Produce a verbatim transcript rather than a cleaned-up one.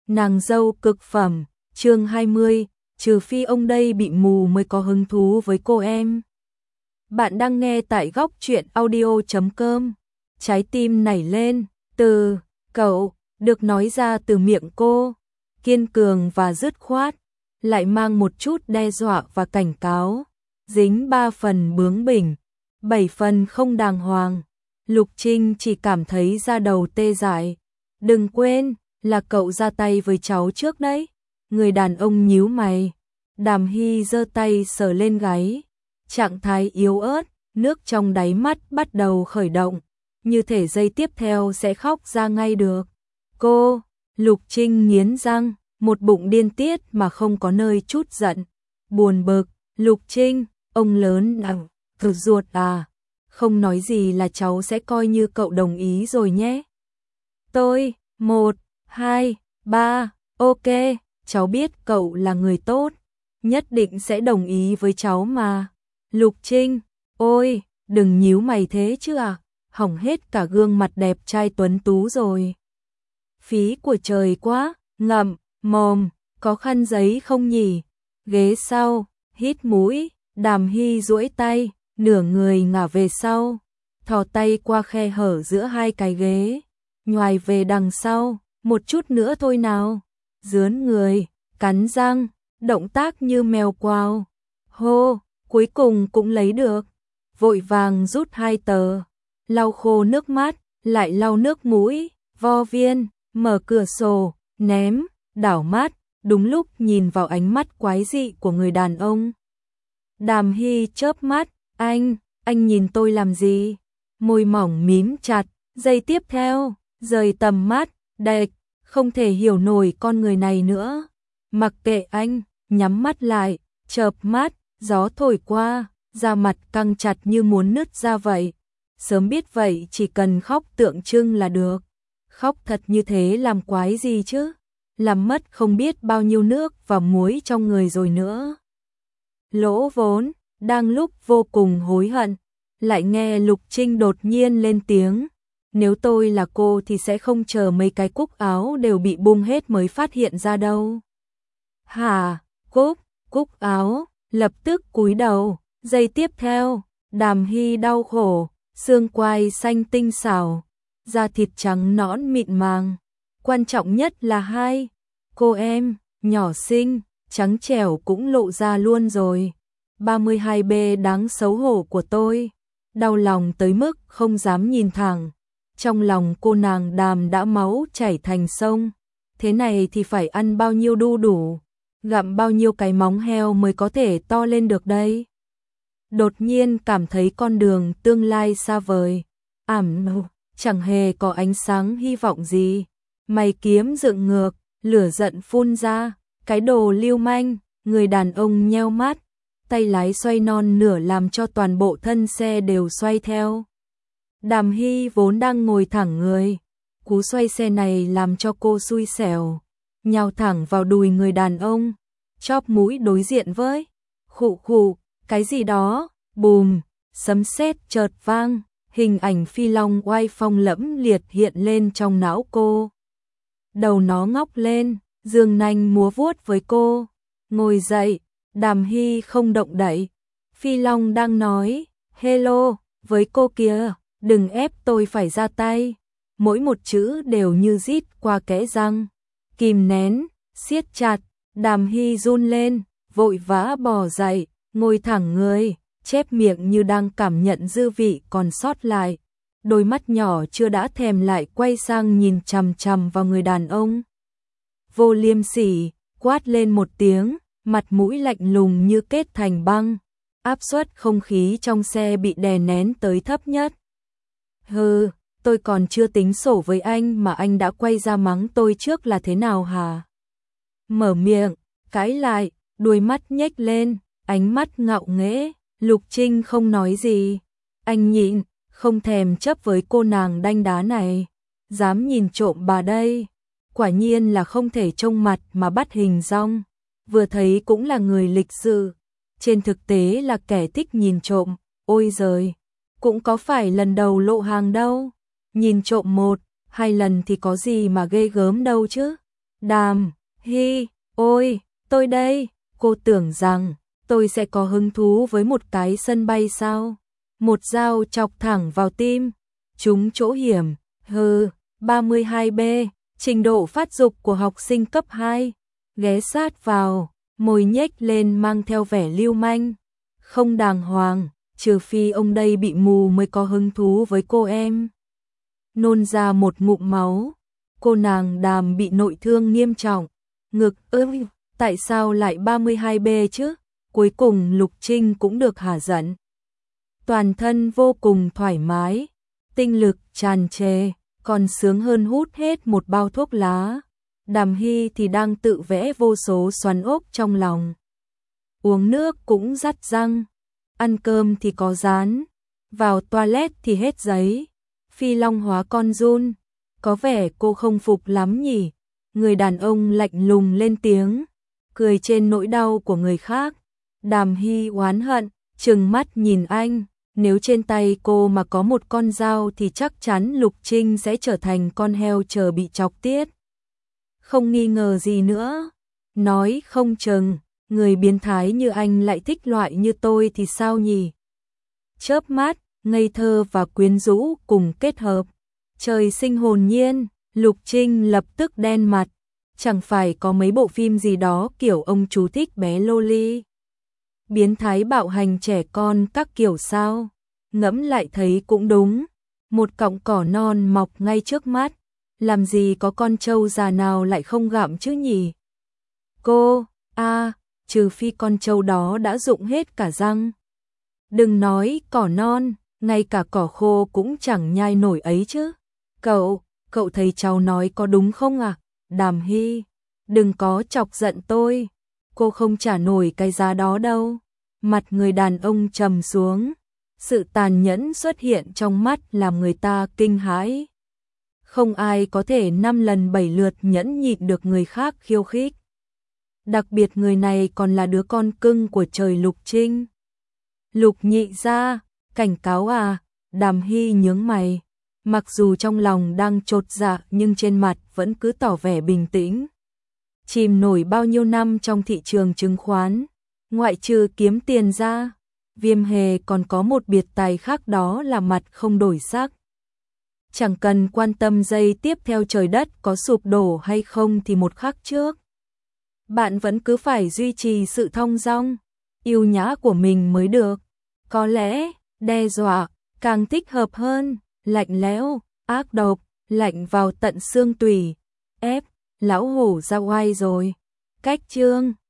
Nàng dâu cực phẩm, chương hai mươi, trừ phi ông đây bị mù mới có hứng thú với cô em. Bạn đang nghe tại góc truyện audio chấm com. Trái tim nảy lên, từ cậu được nói ra từ miệng cô, kiên cường và dứt khoát, lại mang một chút đe dọa và cảnh cáo, dính ba phần bướng bỉnh, bảy phần không đàng hoàng. Lục Trinh chỉ cảm thấy da đầu tê dại. Đừng quên, là cậu ra tay với cháu trước đấy. Người đàn ông nhíu mày. Đàm Hy giơ tay sờ lên gáy. Trạng thái yếu ớt, nước trong đáy mắt bắt đầu khởi động. Như thể giây tiếp theo sẽ khóc ra ngay được. Cô, Lục Trinh nghiến răng, một bụng điên tiết mà không có nơi chút giận. Buồn bực, Lục Trinh, ông lớn à, cực ruột à. Không nói gì là cháu sẽ coi như cậu đồng ý rồi nhé. Tôi, một, hai, ba, ok, cháu biết cậu là người tốt, nhất định sẽ đồng ý với cháu mà. Lục Trinh, ôi, đừng nhíu mày thế chứ à, hỏng hết cả gương mặt đẹp trai tuấn tú rồi. Phí của trời quá, ngậm, mồm, có khăn giấy không nhỉ? Ghế sau, hít mũi, Đàm Hy duỗi tay, nửa người ngả về sau, thò tay qua khe hở giữa hai cái ghế, nhoài về đằng sau, một chút nữa thôi nào. Dướn người, cắn răng, động tác như mèo quào. Hô, cuối cùng cũng lấy được. Vội vàng rút hai tờ, lau khô nước mắt, lại lau nước mũi, vo viên, mở cửa sổ, ném, đảo mắt, đúng lúc nhìn vào ánh mắt quái dị của người đàn ông. Đàm Hy chớp mắt, anh, anh nhìn tôi làm gì? Môi mỏng mím chặt, giây tiếp theo, rời tầm mắt, đệch, không thể hiểu nổi con người này nữa. Mặc kệ anh, nhắm mắt lại, chợp mắt, gió thổi qua, da mặt căng chặt như muốn nứt ra vậy. Sớm biết vậy chỉ cần khóc tượng trưng là được. Khóc thật như thế làm quái gì chứ? Làm mất không biết bao nhiêu nước và muối trong người rồi nữa. Lỗ vốn, đang lúc vô cùng hối hận, lại nghe Lục Trinh đột nhiên lên tiếng. Nếu tôi là cô thì sẽ không chờ mấy cái cúc áo đều bị bung hết mới phát hiện ra đâu. Hả, cúc, cúc áo, lập tức cúi đầu, giây tiếp theo, Đàm Hy đau khổ, xương quai xanh tinh xảo, da thịt trắng nõn mịn màng. Quan trọng nhất là hai, cô em, nhỏ xinh, trắng trẻo cũng lộ ra luôn rồi. ba mươi hai B đáng xấu hổ của tôi, đau lòng tới mức không dám nhìn thẳng. Trong lòng cô nàng Đàm đã máu chảy thành sông, thế này thì phải ăn bao nhiêu đu đủ, gặm bao nhiêu cái móng heo mới có thể to lên được đây. Đột nhiên cảm thấy con đường tương lai xa vời, ảm nụ, chẳng hề có ánh sáng hy vọng gì. Mày kiếm dựng ngược, lửa giận phun ra, cái đồ lưu manh. Người đàn ông nheo mắt, tay lái xoay non nửa làm cho toàn bộ thân xe đều xoay theo. Đàm Hy vốn đang ngồi thẳng người, cú xoay xe này làm cho cô xui xẻo, nhào thẳng vào đùi người đàn ông, chóp mũi đối diện với. Khụ khụ, cái gì đó, bùm, sấm sét chợt vang, hình ảnh phi long oai phong lẫm liệt hiện lên trong não cô. Đầu nó ngóc lên, dương nanh múa vuốt với cô. Ngồi dậy, Đàm Hy không động đậy. Phi Long đang nói, hello, với cô kia, đừng ép tôi phải ra tay. Mỗi một chữ đều như rít qua kẽ răng. Kìm nén, siết chặt, Đàm Hy run lên, vội vã bò dậy, ngồi thẳng người, chép miệng như đang cảm nhận dư vị còn sót lại. Đôi mắt nhỏ chưa đã thèm lại quay sang nhìn chằm chằm vào người đàn ông. Vô liêm sỉ, quát lên một tiếng, mặt mũi lạnh lùng như kết thành băng, áp suất không khí trong xe bị đè nén tới thấp nhất. Hừ, tôi còn chưa tính sổ với anh mà anh đã quay ra mắng tôi trước là thế nào hả? Mở miệng, cãi lại, đuôi mắt nhếch lên, ánh mắt ngạo nghễ. Lục Trinh không nói gì, anh nhịn, không thèm chấp với cô nàng đanh đá này. Dám nhìn trộm bà đây, quả nhiên là không thể trông mặt mà bắt hình dong. Vừa thấy cũng là người lịch sự, trên thực tế là kẻ thích nhìn trộm. Ôi giời, cũng có phải lần đầu lộ hàng đâu. Nhìn trộm một, hai lần thì có gì mà ghê gớm đâu chứ. Đàm Hy, ôi, tôi đây, cô tưởng rằng tôi sẽ có hứng thú với một cái sân bay sao? Một dao chọc thẳng vào tim, trúng chỗ hiểm, hừ, ba mươi hai B, trình độ phát dục của học sinh cấp hai, ghé sát vào, môi nhếch lên mang theo vẻ lưu manh, không đàng hoàng, trừ phi ông đây bị mù mới có hứng thú với cô em. Nôn ra một ngụm máu, cô nàng Đàm bị nội thương nghiêm trọng, ngực ơi, tại sao lại ba mươi hai B chứ? Cuối cùng Lục Trinh cũng được hả giận. Toàn thân vô cùng thoải mái, tinh lực tràn trề, còn sướng hơn hút hết một bao thuốc lá. Đàm Hy thì đang tự vẽ vô số xoắn ốc trong lòng. Uống nước cũng rắt răng, ăn cơm thì có rán, vào toilet thì hết giấy. Phi Long hóa con run, có vẻ cô không phục lắm nhỉ. Người đàn ông lạnh lùng lên tiếng, cười trên nỗi đau của người khác. Đàm Hy oán hận, trừng mắt nhìn anh, nếu trên tay cô mà có một con dao thì chắc chắn Lục Trinh sẽ trở thành con heo chờ bị chọc tiết. Không nghi ngờ gì nữa, nói không chừng, người biến thái như anh lại thích loại như tôi thì sao nhỉ? Chớp mắt, ngây thơ và quyến rũ cùng kết hợp, trời sinh hồn nhiên, Lục Trinh lập tức đen mặt, chẳng phải có mấy bộ phim gì đó kiểu ông chú thích bé loli, biến thái bạo hành trẻ con các kiểu sao? Ngẫm lại thấy cũng đúng, một cọng cỏ non mọc ngay trước mắt, làm gì có con trâu già nào lại không gặm chứ nhỉ? Cô, a, à, trừ phi con trâu đó đã rụng hết cả răng. Đừng nói cỏ non, ngay cả cỏ khô cũng chẳng nhai nổi ấy chứ. Cậu, cậu thấy cháu nói có đúng không à? Đàm Hy, đừng có chọc giận tôi, cô không trả nổi cái giá đó đâu. Mặt người đàn ông trầm xuống, sự tàn nhẫn xuất hiện trong mắt làm người ta kinh hãi. Không ai có thể năm lần bảy lượt nhẫn nhịn được người khác khiêu khích. Đặc biệt người này còn là đứa con cưng của trời Lục Trinh. Lục nhị gia, cảnh cáo à? Đàm Hy nhướng mày, mặc dù trong lòng đang chột dạ nhưng trên mặt vẫn cứ tỏ vẻ bình tĩnh. Chìm nổi bao nhiêu năm trong thị trường chứng khoán, ngoại trừ kiếm tiền ra, Viêm Hề còn có một biệt tài khác, đó là mặt không đổi sắc. Chẳng cần quan tâm giây tiếp theo trời đất có sụp đổ hay không thì một khắc trước, bạn vẫn cứ phải duy trì sự thong dong, yêu nhã của mình mới được. Có lẽ, đe dọa, càng thích hợp hơn, lạnh lẽo, ác độc, lạnh vào tận xương tủy, ép, lão hổ ra oai rồi. Cách chương